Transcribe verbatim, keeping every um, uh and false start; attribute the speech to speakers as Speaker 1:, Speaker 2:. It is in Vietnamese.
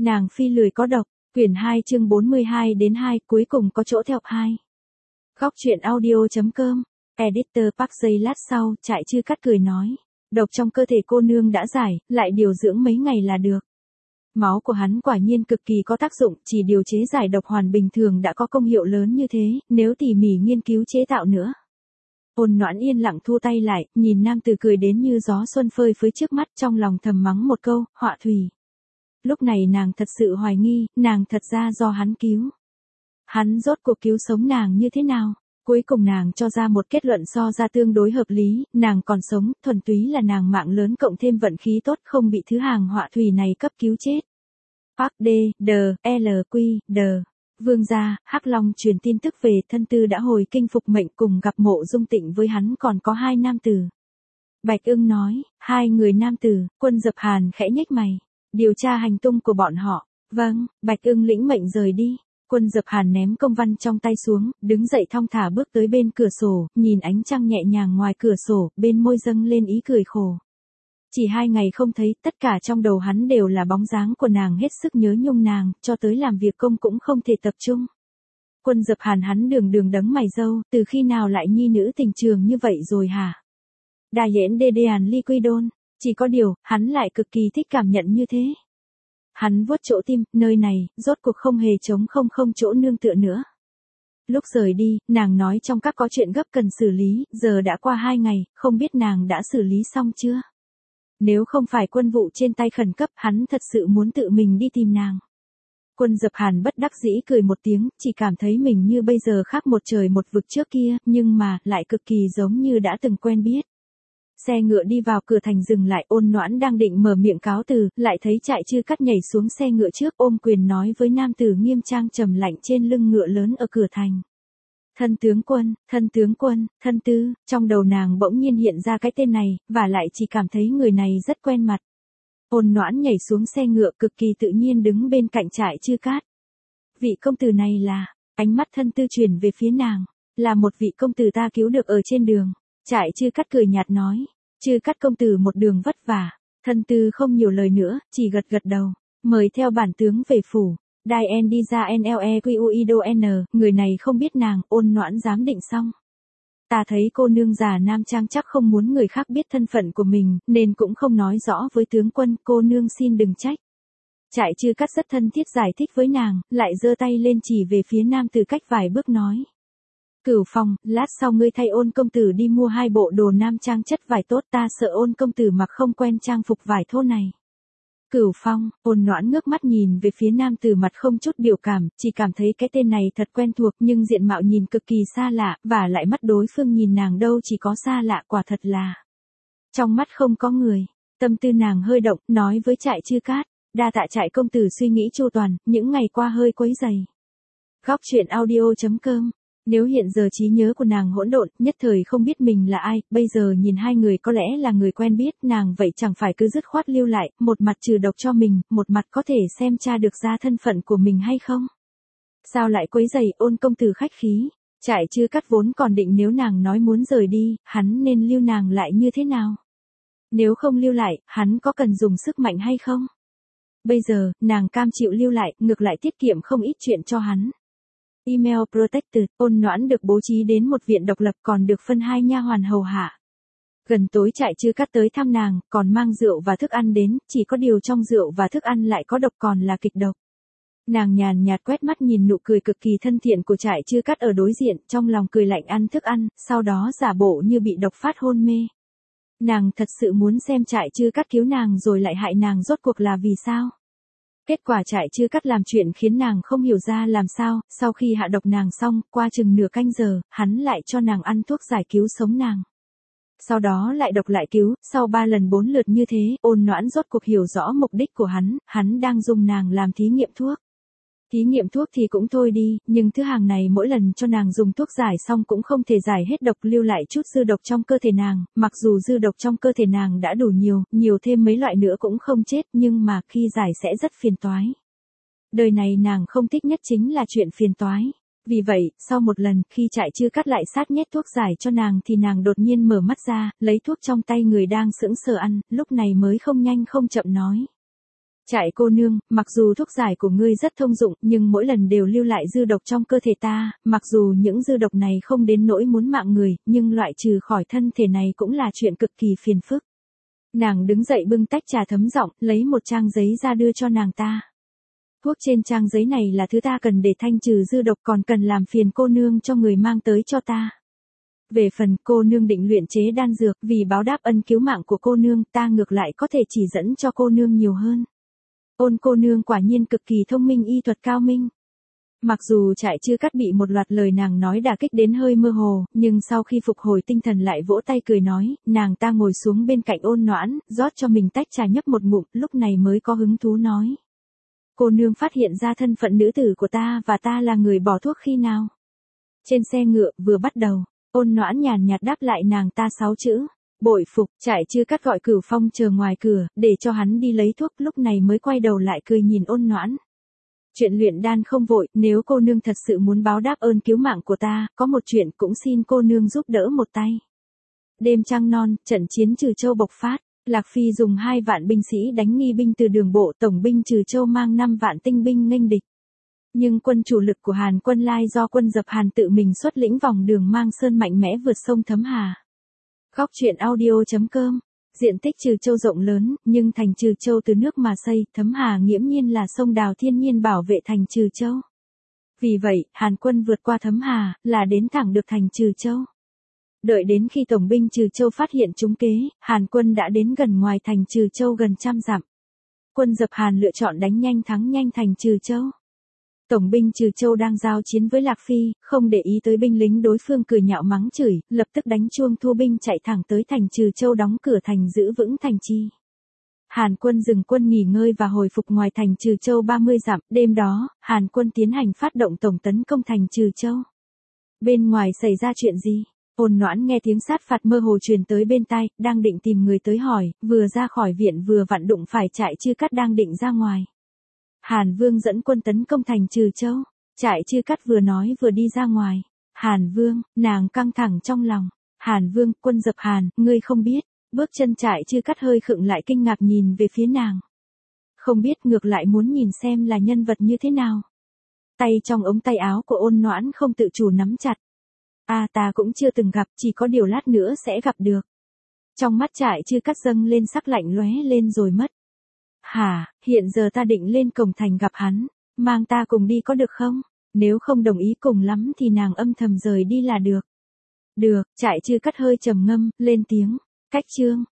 Speaker 1: Nàng phi lười có độc, quyển hai chương bốn mươi hai đến hai, cuối cùng có chỗ theo hai. Góc truyện audio.com, editor Park giây lát sau, Trại Chư Cát cười nói. Độc trong cơ thể cô nương đã giải, lại điều dưỡng mấy ngày là được. Máu của hắn quả nhiên cực kỳ có tác dụng, chỉ điều chế giải độc hoàn bình thường đã có công hiệu lớn như thế, nếu tỉ mỉ nghiên cứu chế tạo nữa. Ôn Noãn yên lặng thu tay lại, nhìn nam tử cười đến như gió xuân phơi phới trước mắt, trong lòng thầm mắng một câu, họa thủy. Lúc này nàng thật sự hoài nghi, nàng thật ra do hắn cứu. Hắn rốt cuộc cứu sống nàng như thế nào? Cuối cùng nàng cho ra một kết luận so ra tương đối hợp lý, nàng còn sống, thuần túy là nàng mạng lớn cộng thêm vận khí tốt không bị thứ hàng họa thủy này cấp cứu chết. Park D, D, L, Q, D. Vương gia, Hắc Long truyền tin tức về thân tư đã hồi kinh phục mệnh cùng gặp Mộ Dung Tịnh với hắn còn có hai nam tử. Bạch Ưng nói, hai người nam tử, Quân Dập Hàn khẽ nhếch mày. Điều tra hành tung của bọn họ. Vâng, Bạch Ưng lĩnh mệnh rời đi. Quân Dập Hàn ném công văn trong tay xuống, đứng dậy thong thả bước tới bên cửa sổ, nhìn ánh trăng nhẹ nhàng ngoài cửa sổ, bên môi dâng lên ý cười khổ. Chỉ hai ngày không thấy, tất cả trong đầu hắn đều là bóng dáng của nàng, hết sức nhớ nhung nàng, cho tới làm việc công cũng không thể tập trung. Quân Dập Hàn hắn đường đường đấng mày râu, từ khi nào lại nhi nữ tình trường như vậy rồi hả? Đà Yễn Đê Đê Hàn Ly Quy Đôn. Chỉ có điều, hắn lại cực kỳ thích cảm nhận như thế. Hắn vuốt chỗ tim, nơi này, rốt cuộc không hề trống không không chỗ nương tựa nữa. Lúc rời đi, nàng nói trong các có chuyện gấp cần xử lý, giờ đã qua hai ngày, không biết nàng đã xử lý xong chưa? Nếu không phải quân vụ trên tay khẩn cấp, hắn thật sự muốn tự mình đi tìm nàng. Quân Dập Hàn bất đắc dĩ cười một tiếng, chỉ cảm thấy mình như bây giờ khác một trời một vực trước kia, nhưng mà, lại cực kỳ giống như đã từng quen biết. Xe ngựa đi vào cửa thành dừng lại, Ôn Noãn đang định mở miệng cáo từ, lại thấy Trại Chư Cát nhảy xuống xe ngựa trước, ôm quyền nói với nam tử nghiêm trang trầm lạnh trên lưng ngựa lớn ở cửa thành. Thân tướng quân, thân tướng quân, thân tư, trong đầu nàng bỗng nhiên hiện ra cái tên này, và lại chỉ cảm thấy người này rất quen mặt. Ôn Noãn nhảy xuống xe ngựa cực kỳ tự nhiên đứng bên cạnh Trại Chư Cát. Vị công tử này là, ánh mắt thân tư chuyển về phía nàng, là một vị công tử ta cứu được ở trên đường. Trại Chư Cát cười nhạt nói, Chư Cát công tử một đường vất vả, thân tư không nhiều lời nữa, chỉ gật gật đầu, mời theo bản tướng về phủ. Đai en đi ra nlequido n, người này không biết nàng, Ôn Noãn giám định xong. Ta thấy cô nương già nam trang chắc không muốn người khác biết thân phận của mình, nên cũng không nói rõ với tướng quân, cô nương xin đừng trách. Trại Chư Cát rất thân thiết giải thích với nàng, lại giơ tay lên chỉ về phía nam từ cách vài bước nói. Cửu Phong, lát sau ngươi thay Ôn công tử đi mua hai bộ đồ nam trang chất vải tốt, ta sợ Ôn công tử mặc không quen trang phục vải thô này. Cửu Phong, Ôn Noãn ngước mắt nhìn về phía nam tử mặt không chút biểu cảm, chỉ cảm thấy cái tên này thật quen thuộc nhưng diện mạo nhìn cực kỳ xa lạ, và lại mắt đối phương nhìn nàng đâu chỉ có xa lạ, quả thật là. Trong mắt không có người, tâm tư nàng hơi động, nói với Trại Chư Cát, đa tạ Trại công tử suy nghĩ chu toàn, những ngày qua hơi quấy rầy. Góc truyện audio.com. Nếu hiện giờ trí nhớ của nàng hỗn độn, nhất thời không biết mình là ai, bây giờ nhìn hai người có lẽ là người quen biết, nàng vậy chẳng phải cứ dứt khoát lưu lại, một mặt trừ độc cho mình, một mặt có thể xem tra được ra thân phận của mình hay không. Sao lại quấy rầy, Ôn công tử khách khí. Trại Chư Cát vốn còn định nếu nàng nói muốn rời đi, hắn nên lưu nàng lại như thế nào? Nếu không lưu lại, hắn có cần dùng sức mạnh hay không? Bây giờ, nàng cam chịu lưu lại, ngược lại tiết kiệm không ít chuyện cho hắn. Email Protected, Ôn Noãn được bố trí đến một viện độc lập còn được phân hai nha hoàn hầu hạ. Gần tối Trại Chư Cát tới thăm nàng, còn mang rượu và thức ăn đến, chỉ có điều trong rượu và thức ăn lại có độc còn là kịch độc. Nàng nhàn nhạt quét mắt nhìn nụ cười cực kỳ thân thiện của Trại Chư Cát ở đối diện, trong lòng cười lạnh ăn thức ăn, sau đó giả bộ như bị độc phát hôn mê. Nàng thật sự muốn xem Trại Chư Cát cứu nàng rồi lại hại nàng rốt cuộc là vì sao? Kết quả Trại Chư Cát làm chuyện khiến nàng không hiểu ra làm sao, sau khi hạ độc nàng xong, qua chừng nửa canh giờ, hắn lại cho nàng ăn thuốc giải cứu sống nàng. Sau đó lại độc lại cứu, sau ba lần bốn lượt như thế, Ôn Noãn rốt cuộc hiểu rõ mục đích của hắn, hắn đang dùng nàng làm thí nghiệm thuốc. Thí nghiệm thuốc thì cũng thôi đi, nhưng thứ hàng này mỗi lần cho nàng dùng thuốc giải xong cũng không thể giải hết độc, lưu lại chút dư độc trong cơ thể nàng, mặc dù dư độc trong cơ thể nàng đã đủ nhiều, nhiều thêm mấy loại nữa cũng không chết, nhưng mà khi giải sẽ rất phiền toái. Đời này nàng không thích nhất chính là chuyện phiền toái. Vì vậy, sau một lần, khi Trại Chư Cát lại sát nhét thuốc giải cho nàng thì nàng đột nhiên mở mắt ra, lấy thuốc trong tay người đang sững sờ ăn, lúc này mới không nhanh không chậm nói. Trại cô nương, mặc dù thuốc giải của ngươi rất thông dụng, nhưng mỗi lần đều lưu lại dư độc trong cơ thể ta, mặc dù những dư độc này không đến nỗi muốn mạng người, nhưng loại trừ khỏi thân thể này cũng là chuyện cực kỳ phiền phức. Nàng đứng dậy bưng tách trà thấm giọng, lấy một trang giấy ra đưa cho nàng ta. Thuốc trên trang giấy này là thứ ta cần để thanh trừ dư độc, còn cần làm phiền cô nương cho người mang tới cho ta. Về phần cô nương định luyện chế đan dược, vì báo đáp ân cứu mạng của cô nương, ta ngược lại có thể chỉ dẫn cho cô nương nhiều hơn. Ôn cô nương quả nhiên cực kỳ thông minh, y thuật cao minh. Mặc dù Trại Chư Cát bị một loạt lời nàng nói đả kích đến hơi mơ hồ, nhưng sau khi phục hồi tinh thần lại vỗ tay cười nói, nàng ta ngồi xuống bên cạnh Ôn Noãn, rót cho mình tách trà nhấp một ngụm, lúc này mới có hứng thú nói. Cô nương phát hiện ra thân phận nữ tử của ta và ta là người bỏ thuốc khi nào? Trên xe ngựa, vừa bắt đầu, Ôn Noãn nhàn nhạt đáp lại nàng ta sáu chữ. Bội phục. Trại Chư Cát gọi Cửu Phong chờ ngoài cửa, để cho hắn đi lấy thuốc, lúc này mới quay đầu lại cười nhìn Ôn Noãn. Chuyện luyện đan không vội, nếu cô nương thật sự muốn báo đáp ơn cứu mạng của ta, có một chuyện cũng xin cô nương giúp đỡ một tay. Đêm trăng non, trận chiến Trừ Châu bộc phát, Lạc Phi dùng hai vạn binh sĩ đánh nghi binh từ đường bộ, tổng binh Trừ Châu mang năm vạn tinh binh nghênh địch. Nhưng quân chủ lực của Hàn Quân Lai do quân Dập Hàn tự mình xuất lĩnh vòng đường Mang Sơn mạnh mẽ vượt sông Thấm Hà. Góc truyện audio chấm com. Diện tích Trừ Châu rộng lớn, nhưng thành Trừ Châu từ nước mà xây, Thấm Hà nghiễm nhiên là sông đào thiên nhiên bảo vệ thành Trừ Châu. Vì vậy, Hàn quân vượt qua Thấm Hà, là đến thẳng được thành Trừ Châu. Đợi đến khi tổng binh Trừ Châu phát hiện trúng kế, Hàn quân đã đến gần ngoài thành Trừ Châu gần trăm dặm. Quân Dập Hàn lựa chọn đánh nhanh thắng nhanh thành Trừ Châu. Tổng binh Trừ Châu đang giao chiến với Lạc Phi, không để ý tới binh lính đối phương cười nhạo mắng chửi, lập tức đánh chuông thu binh chạy thẳng tới thành Trừ Châu đóng cửa thành giữ vững thành trì. Hàn quân dừng quân nghỉ ngơi và hồi phục ngoài thành Trừ Châu ba mươi dặm, đêm đó, Hàn quân tiến hành phát động tổng tấn công thành Trừ Châu. Bên ngoài xảy ra chuyện gì? Ôn Noãn nghe tiếng sát phạt mơ hồ truyền tới bên tai, đang định tìm người tới hỏi, vừa ra khỏi viện vừa vặn đụng phải Trại Chư Cát đang định ra ngoài. Hàn Vương dẫn quân tấn công thành Trừ Châu. Trại Chư Cát vừa nói vừa đi ra ngoài. Hàn Vương, nàng căng thẳng trong lòng. Hàn Vương, quân Dập Hàn, ngươi không biết. Bước chân Trại Chư Cát hơi khựng lại kinh ngạc nhìn về phía nàng. Không biết, ngược lại muốn nhìn xem là nhân vật như thế nào. Tay trong ống tay áo của Ôn Noãn không tự chủ nắm chặt. A à, ta cũng chưa từng gặp, chỉ có điều lát nữa sẽ gặp được. Trong mắt Trại Chư Cát dâng lên sắc lạnh lóe lên rồi mất. Hả, hiện giờ ta định lên cổng thành gặp hắn, mang ta cùng đi có được không? Nếu không đồng ý cùng lắm thì nàng âm thầm rời đi là được. Được, Trại Chư Cát hơi trầm ngâm, lên tiếng, cách chương.